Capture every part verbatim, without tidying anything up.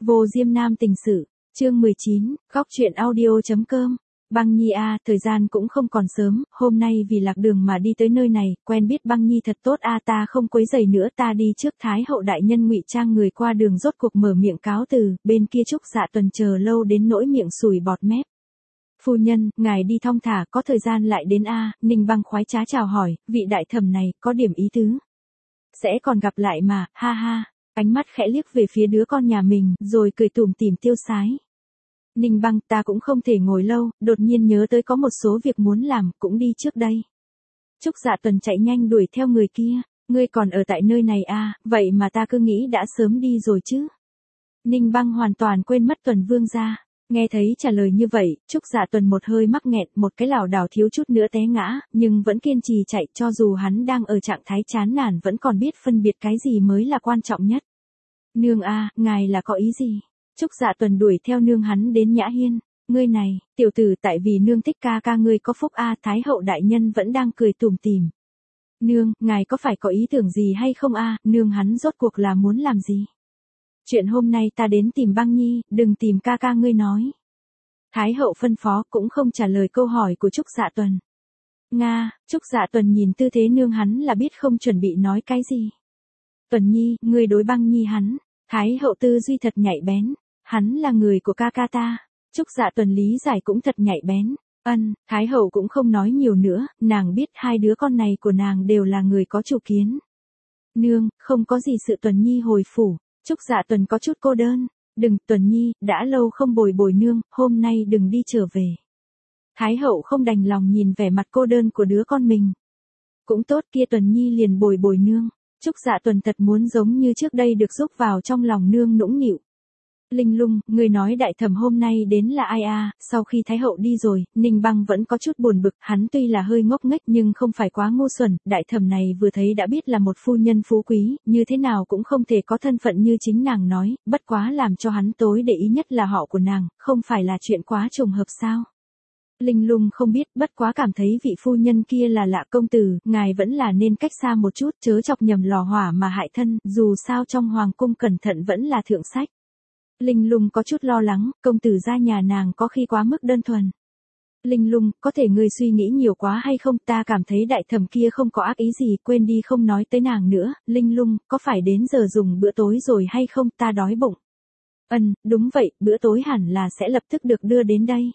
Vô Diêm Nam tình sự, chương mười chín, góc truyện audio.com. Băng Nhi a, thời gian cũng không còn sớm, hôm nay vì lạc đường mà đi tới nơi này, quen biết Băng Nhi thật tốt a, ta không quấy rầy nữa, ta đi trước. Thái hậu đại nhân ngụy trang người qua đường rốt cuộc mở miệng cáo từ, bên kia Trúc Dạ Tuần chờ lâu đến nỗi miệng sùi bọt mép. Phu nhân, ngài đi thong thả, có thời gian lại đến a. Ninh Băng khoái trá chào hỏi, vị đại thẩm này, có điểm ý tứ. Sẽ còn gặp lại mà, ha ha. Ánh mắt khẽ liếc về phía đứa con nhà mình, rồi cười tủm tỉm tiêu sái. Ninh Băng, ta cũng không thể ngồi lâu, đột nhiên nhớ tới có một số việc muốn làm, cũng đi trước đây. Trúc Dạ Tuần chạy nhanh đuổi theo người kia, ngươi còn ở tại nơi này à, vậy mà ta cứ nghĩ đã sớm đi rồi chứ. Ninh Băng hoàn toàn quên mất Tuần Vương gia. Nghe thấy trả lời như vậy, Trúc Dạ Tuần một hơi mắc nghẹn, một cái lảo đảo thiếu chút nữa té ngã, nhưng vẫn kiên trì chạy, cho dù hắn đang ở trạng thái chán nản vẫn còn biết phân biệt cái gì mới là quan trọng nhất. Nương a, ngài là có ý gì? Trúc Dạ Tuần đuổi theo nương hắn đến Nhã Hiên. Ngươi này, tiểu tử, tại vì nương thích ca ca ngươi có phúc a. Thái hậu đại nhân vẫn đang cười tủm tỉm. Nương, ngài có phải có ý tưởng gì hay không a? Nương hắn rốt cuộc là muốn làm gì? Chuyện hôm nay ta đến tìm Băng Nhi, đừng tìm ca ca ngươi nói. Thái hậu phân phó, cũng không trả lời câu hỏi của Trúc Dạ Tuần. Nga, Trúc Dạ Tuần nhìn tư thế nương hắn là biết không chuẩn bị nói cái gì. Tuần Nhi, ngươi đối Băng Nhi hắn. Thái hậu tư duy thật nhạy bén. Hắn là người của ca ca ta. Trúc Dạ Tuần lý giải cũng thật nhạy bén. Ân, Thái hậu cũng không nói nhiều nữa, nàng biết hai đứa con này của nàng đều là người có chủ kiến. Nương, không có gì sự. Tuần Nhi hồi phủ. Trúc Dạ Tuần có chút cô đơn. Đừng, Tuần Nhi, đã lâu không bồi bồi nương, hôm nay đừng đi trở về. Thái hậu không đành lòng nhìn vẻ mặt cô đơn của đứa con mình. Cũng tốt, kia Tuần Nhi liền bồi bồi nương. Trúc Dạ Tuần thật muốn giống như trước đây được rúc vào trong lòng nương nũng nịu. Linh Lung, người nói đại thẩm hôm nay đến là ai a? Sau khi Thái hậu đi rồi, Ninh Băng vẫn có chút buồn bực, hắn tuy là hơi ngốc nghếch nhưng không phải quá ngu xuẩn, đại thẩm này vừa thấy đã biết là một phu nhân phú quý, như thế nào cũng không thể có thân phận như chính nàng nói, bất quá làm cho hắn tối để ý nhất là họ của nàng, không phải là chuyện quá trùng hợp sao? Linh Lung không biết, bất quá cảm thấy vị phu nhân kia là lạ. Công tử, ngài vẫn là nên cách xa một chút, chớ chọc nhầm lò hỏa mà hại thân, dù sao trong hoàng cung cẩn thận vẫn là thượng sách. Linh Lung có chút lo lắng, công tử gia nhà nàng có khi quá mức đơn thuần. Linh Lung, có thể ngươi suy nghĩ nhiều quá hay không, ta cảm thấy đại thẩm kia không có ác ý gì, quên đi không nói tới nàng nữa. Linh Lung, có phải đến giờ dùng bữa tối rồi hay không, ta đói bụng. Ừm, đúng vậy, bữa tối hẳn là sẽ lập tức được đưa đến đây.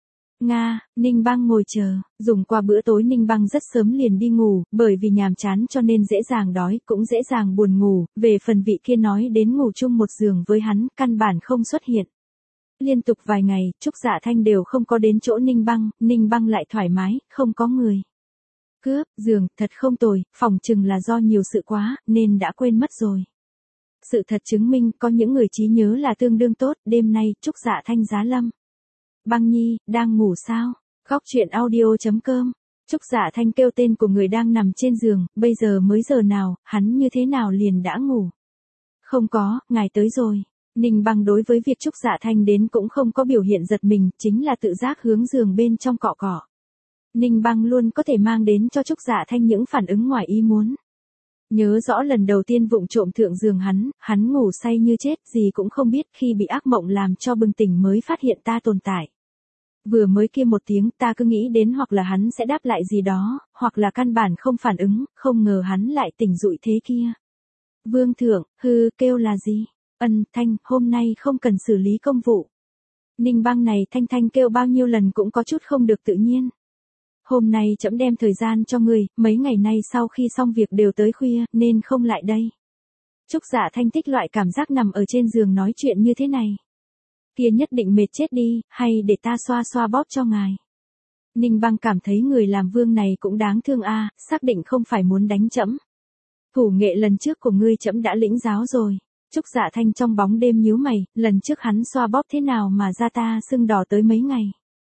Nga, Ninh Băng ngồi chờ, dùng qua bữa tối Ninh Băng rất sớm liền đi ngủ, bởi vì nhàm chán cho nên dễ dàng đói, cũng dễ dàng buồn ngủ, về phần vị kia nói đến ngủ chung một giường với hắn, căn bản không xuất hiện. Liên tục vài ngày, Trúc Dạ Thanh đều không có đến chỗ Ninh Băng, Ninh Băng lại thoải mái, không có người. Cướp, giường, thật không tồi, phòng chừng là do nhiều sự quá, nên đã quên mất rồi. Sự thật chứng minh, có những người trí nhớ là tương đương tốt, đêm nay, Trúc Dạ Thanh giá lâm. Băng Nhi, đang ngủ sao? Góc truyện audio.com. Trúc Dạ Thanh kêu tên của người đang nằm trên giường, bây giờ mới giờ nào, hắn như thế nào liền đã ngủ? Không có, ngài tới rồi. Ninh Băng đối với việc Trúc Dạ Thanh đến cũng không có biểu hiện giật mình, chính là tự giác hướng giường bên trong cọ cọ. Ninh Băng luôn có thể mang đến cho Trúc Dạ Thanh những phản ứng ngoài ý muốn. Nhớ rõ lần đầu tiên vụng trộm thượng giường hắn, hắn ngủ say như chết, gì cũng không biết, khi bị ác mộng làm cho bừng tỉnh mới phát hiện ta tồn tại. Vừa mới kia một tiếng, ta cứ nghĩ đến hoặc là hắn sẽ đáp lại gì đó, hoặc là căn bản không phản ứng, không ngờ hắn lại tỉnh dụi thế kia. Vương thượng, hư, kêu là gì? Ân, Thanh, hôm nay không cần xử lý công vụ. Ninh Băng này Thanh Thanh kêu bao nhiêu lần cũng có chút không được tự nhiên. Hôm nay trẫm đem thời gian cho người, mấy ngày nay sau khi xong việc đều tới khuya, nên không lại đây. Trúc Dạ Thanh thích loại cảm giác nằm ở trên giường nói chuyện như thế này. Kia nhất định mệt chết đi, hay để ta xoa xoa bóp cho ngài. Ninh Băng cảm thấy người làm vương này cũng đáng thương a, xác định không phải muốn đánh trẫm. Thủ nghệ lần trước của ngươi trẫm đã lĩnh giáo rồi. Trúc Dạ Thanh trong bóng đêm nhíu mày, lần trước hắn xoa bóp thế nào mà da ta sưng đỏ tới mấy ngày.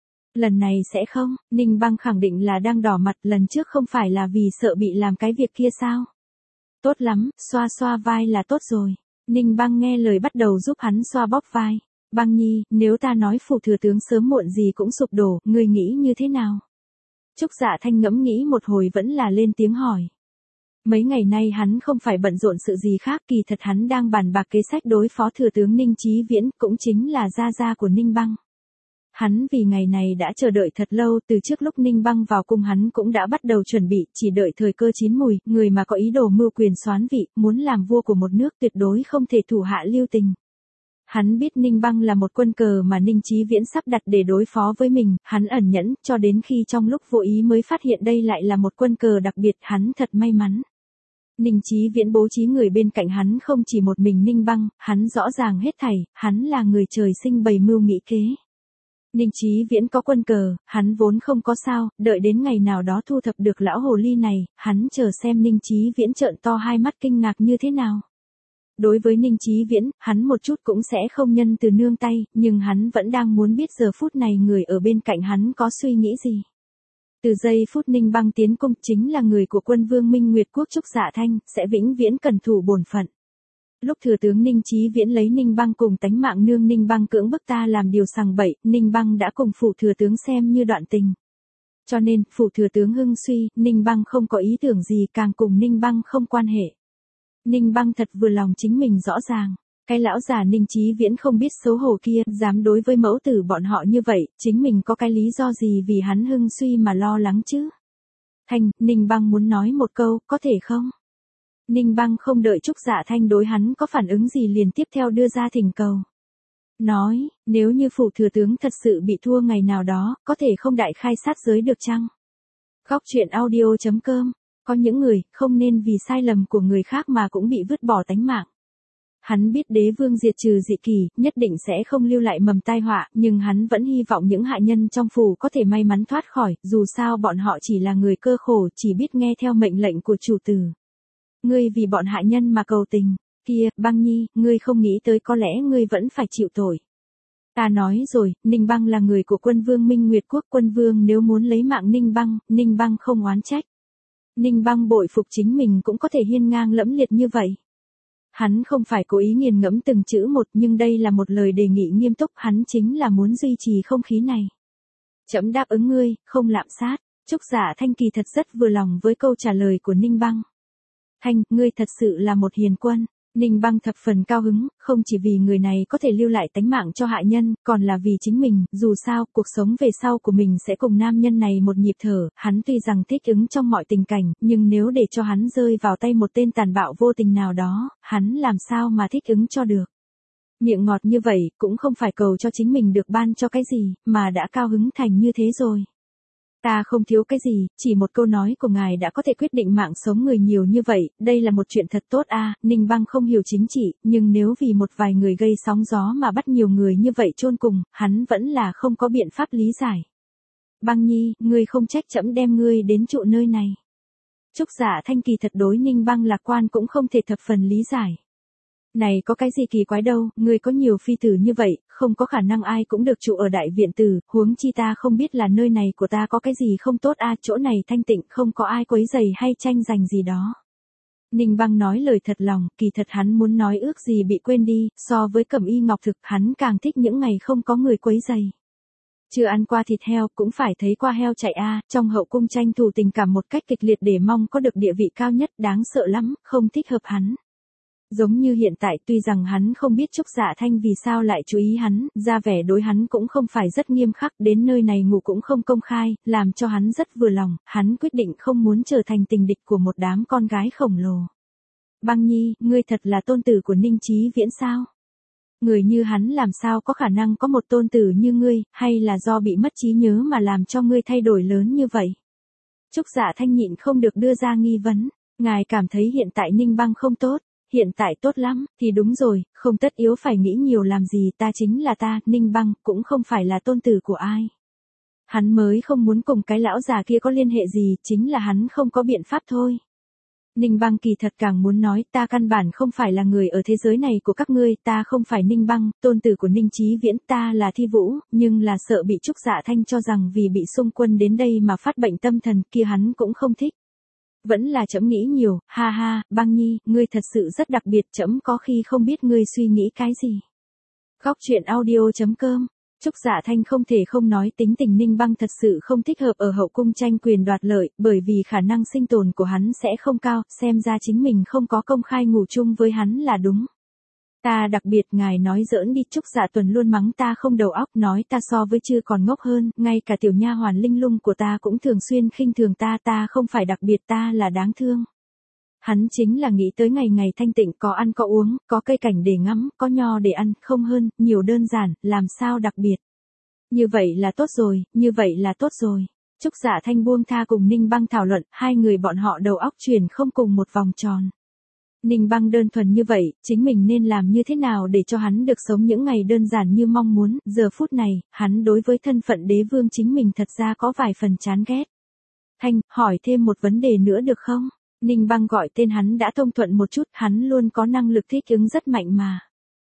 Lần này sẽ không, Ninh Băng khẳng định là đang đỏ mặt, lần trước không phải là vì sợ bị làm cái việc kia sao? Tốt lắm, xoa xoa vai là tốt rồi. Ninh Băng nghe lời bắt đầu giúp hắn xoa bóp vai. Băng Nhi, nếu ta nói phủ thừa tướng sớm muộn gì cũng sụp đổ, ngươi nghĩ như thế nào? Trúc Dạ Thanh ngẫm nghĩ một hồi vẫn là lên tiếng hỏi. Mấy ngày nay hắn không phải bận rộn sự gì khác, kỳ thật hắn đang bàn bạc kế sách đối phó thừa tướng Ninh Chí Viễn, cũng chính là gia gia của Ninh Băng. Hắn vì ngày này đã chờ đợi thật lâu, từ trước lúc Ninh Băng vào cung hắn cũng đã bắt đầu chuẩn bị, chỉ đợi thời cơ chín mùi, người mà có ý đồ mưu quyền soán vị, muốn làm vua của một nước tuyệt đối không thể thủ hạ lưu tình. Hắn biết Ninh Băng là một quân cờ mà Ninh Chí Viễn sắp đặt để đối phó với mình, hắn ẩn nhẫn, cho đến khi trong lúc vô ý mới phát hiện đây lại là một quân cờ đặc biệt, hắn thật may mắn. Ninh Chí Viễn bố trí người bên cạnh hắn không chỉ một mình Ninh Băng, hắn rõ ràng hết thảy, hắn là người trời sinh bày mưu nghĩ kế. Ninh Chí Viễn có quân cờ, hắn vốn không có sao, đợi đến ngày nào đó thu thập được lão hồ ly này, hắn chờ xem Ninh Chí Viễn trợn to hai mắt kinh ngạc như thế nào. Đối với Ninh Chí Viễn, hắn một chút cũng sẽ không nhân từ nương tay, nhưng hắn vẫn đang muốn biết giờ phút này người ở bên cạnh hắn có suy nghĩ gì. Từ giây phút Ninh Băng tiến cung chính là người của quân vương Minh Nguyệt Quốc Trúc Dạ Thanh, sẽ vĩnh viễn cẩn thủ bổn phận. Lúc thừa tướng Ninh Chí Viễn lấy Ninh Băng cùng tánh mạng nương Ninh Băng cưỡng bức ta làm điều sằng bậy, Ninh Băng đã cùng phủ thừa tướng xem như đoạn tình. Cho nên, phủ thừa tướng hưng suy, Ninh Băng không có ý tưởng gì, càng cùng Ninh Băng không quan hệ. Ninh Băng thật vừa lòng chính mình rõ ràng. Cái lão già Ninh Chí Viễn không biết xấu hổ kia, dám đối với mẫu tử bọn họ như vậy, chính mình có cái lý do gì vì hắn hưng suy mà lo lắng chứ? Thanh, Ninh Băng muốn nói một câu, có thể không? Ninh Băng không đợi Trúc Dạ Thanh đối hắn có phản ứng gì liền tiếp theo đưa ra thỉnh cầu. Nói, nếu như phủ thừa tướng thật sự bị thua ngày nào đó, có thể không đại khai sát giới được chăng? Góc truyện audio chấm com, có những người, không nên vì sai lầm của người khác mà cũng bị vứt bỏ tánh mạng. Hắn biết đế vương diệt trừ dị kỳ, nhất định sẽ không lưu lại mầm tai họa, nhưng hắn vẫn hy vọng những hạ nhân trong phủ có thể may mắn thoát khỏi, dù sao bọn họ chỉ là người cơ khổ, chỉ biết nghe theo mệnh lệnh của chủ tử. Ngươi vì bọn hạ nhân mà cầu tình, kia, Băng Nhi, ngươi không nghĩ tới có lẽ ngươi vẫn phải chịu tội. Ta nói rồi, Ninh Băng là người của quân vương Minh Nguyệt Quốc, quân vương nếu muốn lấy mạng Ninh Băng, Ninh Băng không oán trách. Ninh Băng bội phục chính mình cũng có thể hiên ngang lẫm liệt như vậy. Hắn không phải cố ý nghiền ngẫm từng chữ một, nhưng đây là một lời đề nghị nghiêm túc, hắn chính là muốn duy trì không khí này. Trẫm đáp ứng ngươi, không lạm sát. Trúc Dạ Thanh kỳ thật rất vừa lòng với câu trả lời của Ninh Băng. Thanh, ngươi thật sự là một hiền quân. Ninh Băng thập phần cao hứng, không chỉ vì người này có thể lưu lại tánh mạng cho hạ nhân, còn là vì chính mình, dù sao, cuộc sống về sau của mình sẽ cùng nam nhân này một nhịp thở, hắn tuy rằng thích ứng trong mọi tình cảnh, nhưng nếu để cho hắn rơi vào tay một tên tàn bạo vô tình nào đó, hắn làm sao mà thích ứng cho được. Miệng ngọt như vậy, cũng không phải cầu cho chính mình được ban cho cái gì, mà đã cao hứng thành như thế rồi. Ta không thiếu cái gì, chỉ một câu nói của ngài đã có thể quyết định mạng sống người nhiều như vậy, đây là một chuyện thật tốt a. À, Ninh Băng không hiểu chính trị, nhưng nếu vì một vài người gây sóng gió mà bắt nhiều người như vậy chôn cùng, hắn vẫn là không có biện pháp lý giải. Băng Nhi, ngươi không trách trẫm đem ngươi đến trụ nơi này. Trúc Dạ Thanh kỳ thật đối Ninh Băng lạc quan cũng không thể thập phần lý giải. Này có cái gì kỳ quái đâu, ngươi có nhiều phi tử như vậy, không có khả năng ai cũng được trụ ở đại viện tử, huống chi ta không biết là nơi này của ta có cái gì không tốt a, à, chỗ này thanh tịnh không có ai quấy rầy hay tranh giành gì đó. Ninh Băng nói lời thật lòng, kỳ thật hắn muốn nói ước gì bị quên đi, so với Cẩm Y Ngọc Thực hắn càng thích những ngày không có người quấy rầy. Chưa ăn qua thịt heo cũng phải thấy qua heo chạy a, à, trong hậu cung tranh thủ tình cảm một cách kịch liệt để mong có được địa vị cao nhất, đáng sợ lắm, không thích hợp hắn. Giống như hiện tại, tuy rằng hắn không biết Trúc Dạ Thanh vì sao lại chú ý hắn, ra vẻ đối hắn cũng không phải rất nghiêm khắc, đến nơi này ngủ cũng không công khai, làm cho hắn rất vừa lòng, hắn quyết định không muốn trở thành tình địch của một đám con gái khổng lồ. Băng Nhi, ngươi thật là tôn tử của Ninh Chí Viễn sao? Người như hắn làm sao có khả năng có một tôn tử như ngươi, hay là do bị mất trí nhớ mà làm cho ngươi thay đổi lớn như vậy? Trúc Dạ Thanh nhịn không được đưa ra nghi vấn, ngài cảm thấy hiện tại Ninh Băng không tốt. Hiện tại tốt lắm, thì đúng rồi, không tất yếu phải nghĩ nhiều làm gì, ta chính là ta, Ninh Băng, cũng không phải là tôn tử của ai. Hắn mới không muốn cùng cái lão già kia có liên hệ gì, chính là hắn không có biện pháp thôi. Ninh Băng kỳ thật càng muốn nói, ta căn bản không phải là người ở thế giới này của các ngươi, ta không phải Ninh Băng, tôn tử của Ninh Chí Viễn, ta là Thi Vũ, nhưng là sợ bị Trúc Dạ Thanh cho rằng vì bị xung quân đến đây mà phát bệnh tâm thần, kia hắn cũng không thích. Vẫn là trẫm nghĩ nhiều, ha ha, Băng Nhi, ngươi thật sự rất đặc biệt, trẫm có khi không biết ngươi suy nghĩ cái gì. Góc truyện audio chấm com Trúc Dạ Thanh không thể không nói tính tình Ninh Băng thật sự không thích hợp ở hậu cung tranh quyền đoạt lợi, bởi vì khả năng sinh tồn của hắn sẽ không cao, xem ra chính mình không có công khai ngủ chung với hắn là đúng. Ta đặc biệt ngài nói giỡn đi. Trúc Dạ Tuần luôn mắng ta không đầu óc, nói ta so với Chư còn ngốc hơn, ngay cả tiểu nha hoàn Linh Lung của ta cũng thường xuyên khinh thường ta, ta không phải đặc biệt, ta là đáng thương. Hắn chính là nghĩ tới ngày ngày thanh tịnh, có ăn có uống, có cây cảnh để ngắm, có nho để ăn, không hơn, nhiều đơn giản, làm sao đặc biệt. Như vậy là tốt rồi, như vậy là tốt rồi. Trúc Dạ Thanh buông tha cùng Ninh Băng thảo luận, hai người bọn họ đầu óc chuyển không cùng một vòng tròn. Ninh Băng đơn thuần như vậy, chính mình nên làm như thế nào để cho hắn được sống những ngày đơn giản như mong muốn, giờ phút này, hắn đối với thân phận đế vương chính mình thật ra có vài phần chán ghét. Thanh, hỏi thêm một vấn đề nữa được không? Ninh Băng gọi tên hắn đã thông thuận một chút, hắn luôn có năng lực thích ứng rất mạnh mà.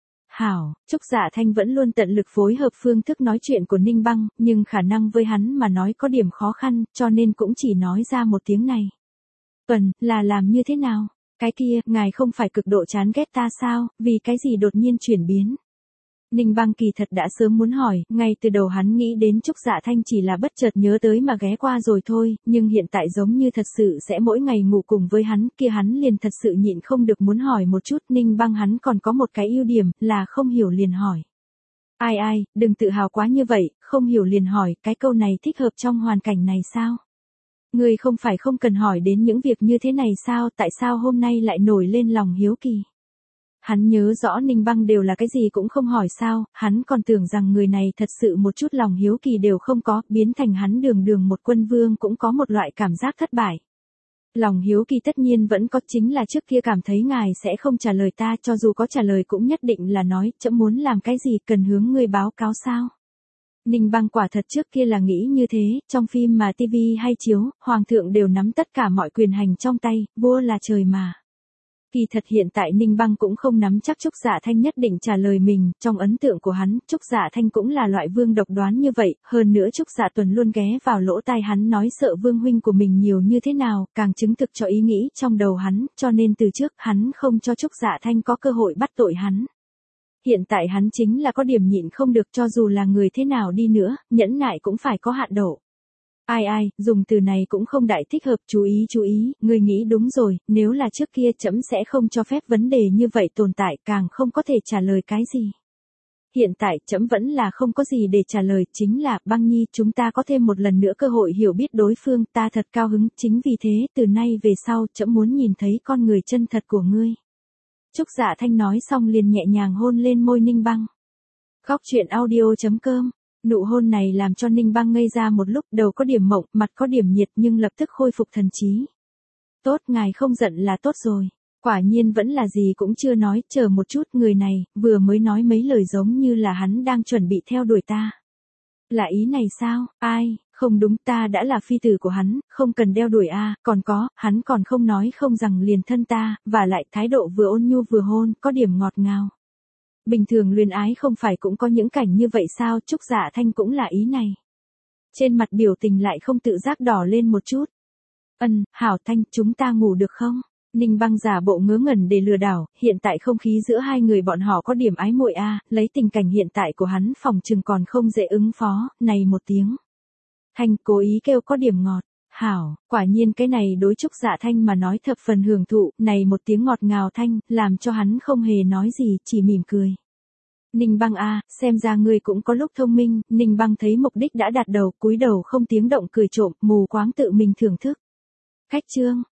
Hảo, Trúc Dạ Thanh vẫn luôn tận lực phối hợp phương thức nói chuyện của Ninh Băng, nhưng khả năng với hắn mà nói có điểm khó khăn, cho nên cũng chỉ nói ra một tiếng này. Tuần, là làm như thế nào? Cái kia, ngài không phải cực độ chán ghét ta sao, vì cái gì đột nhiên chuyển biến? Ninh Băng kỳ thật đã sớm muốn hỏi, ngay từ đầu hắn nghĩ đến Trúc Dạ Thanh chỉ là bất chợt nhớ tới mà ghé qua rồi thôi, nhưng hiện tại giống như thật sự sẽ mỗi ngày ngủ cùng với hắn, kia hắn liền thật sự nhịn không được muốn hỏi một chút. Ninh Băng hắn còn có một cái ưu điểm, là không hiểu liền hỏi. Ai ai, đừng tự hào quá như vậy, không hiểu liền hỏi, cái câu này thích hợp trong hoàn cảnh này sao? Ngươi không phải không cần hỏi đến những việc như thế này sao, tại sao hôm nay lại nổi lên lòng hiếu kỳ? Hắn nhớ rõ Ninh Băng đều là cái gì cũng không hỏi sao, hắn còn tưởng rằng người này thật sự một chút lòng hiếu kỳ đều không có, biến thành hắn đường đường một quân vương cũng có một loại cảm giác thất bại. Lòng hiếu kỳ tất nhiên vẫn có, chính là trước kia cảm thấy ngài sẽ không trả lời ta, cho dù có trả lời cũng nhất định là nói, trẫm muốn làm cái gì cần hướng ngươi báo cáo sao. Ninh Băng quả thật trước kia là nghĩ như thế, trong phim mà tivi hay chiếu, hoàng thượng đều nắm tất cả mọi quyền hành trong tay, vua là trời mà. Kỳ thật hiện tại Ninh Băng cũng không nắm chắc Trúc Dạ Thanh nhất định trả lời mình, trong ấn tượng của hắn, Trúc Dạ Thanh cũng là loại vương độc đoán như vậy, hơn nữa Trúc Dạ Tuần luôn ghé vào lỗ tai hắn nói sợ vương huynh của mình nhiều như thế nào, càng chứng thực cho ý nghĩ trong đầu hắn, cho nên từ trước hắn không cho Trúc Dạ Thanh có cơ hội bắt tội hắn. Hiện tại hắn chính là có điểm nhịn không được, cho dù là người thế nào đi nữa, nhẫn nại cũng phải có hạn độ. Ai ai, dùng từ này cũng không đại thích hợp, chú ý chú ý, ngươi nghĩ đúng rồi, nếu là trước kia trẫm sẽ không cho phép vấn đề như vậy tồn tại, càng không có thể trả lời cái gì. Hiện tại trẫm vẫn là không có gì để trả lời, chính là, Băng Nhi, chúng ta có thêm một lần nữa cơ hội hiểu biết đối phương, ta thật cao hứng, chính vì thế, từ nay về sau, trẫm muốn nhìn thấy con người chân thật của ngươi. Trúc Dạ Thanh nói xong liền nhẹ nhàng hôn lên môi Ninh Băng. Góc truyện audio chấm com. Nụ hôn này làm cho Ninh Băng ngây ra một lúc, đầu có điểm mộng, mặt có điểm nhiệt nhưng lập tức khôi phục thần trí. Tốt, ngài không giận là tốt rồi. Quả nhiên vẫn là gì cũng chưa nói, chờ một chút, người này, vừa mới nói mấy lời giống như là hắn đang chuẩn bị theo đuổi ta. Là ý này sao, ai, không đúng, ta đã là phi tử của hắn, không cần đeo đuổi a, còn có, hắn còn không nói không rằng liền thân ta, và lại thái độ vừa ôn nhu vừa hôn, có điểm ngọt ngào. Bình thường luyến ái không phải cũng có những cảnh như vậy sao, Trúc Dạ Thanh cũng là ý này. Trên mặt biểu tình lại không tự giác đỏ lên một chút. Ân, Hảo Thanh, chúng ta ngủ được không? Ninh Băng giả bộ ngớ ngẩn để lừa đảo, hiện tại không khí giữa hai người bọn họ có điểm ái muội a, lấy tình cảnh hiện tại của hắn phòng chừng còn không dễ ứng phó, này một tiếng. Thanh cố ý kêu có điểm ngọt. Hảo, quả nhiên cái này đối Trúc Dạ Thanh mà nói thập phần hưởng thụ, này một tiếng ngọt ngào thanh, làm cho hắn không hề nói gì, chỉ mỉm cười. Ninh Băng a, xem ra ngươi cũng có lúc thông minh, Ninh Băng thấy mục đích đã đạt đầu, cúi đầu không tiếng động cười trộm, mù quáng tự mình thưởng thức. Khách trương,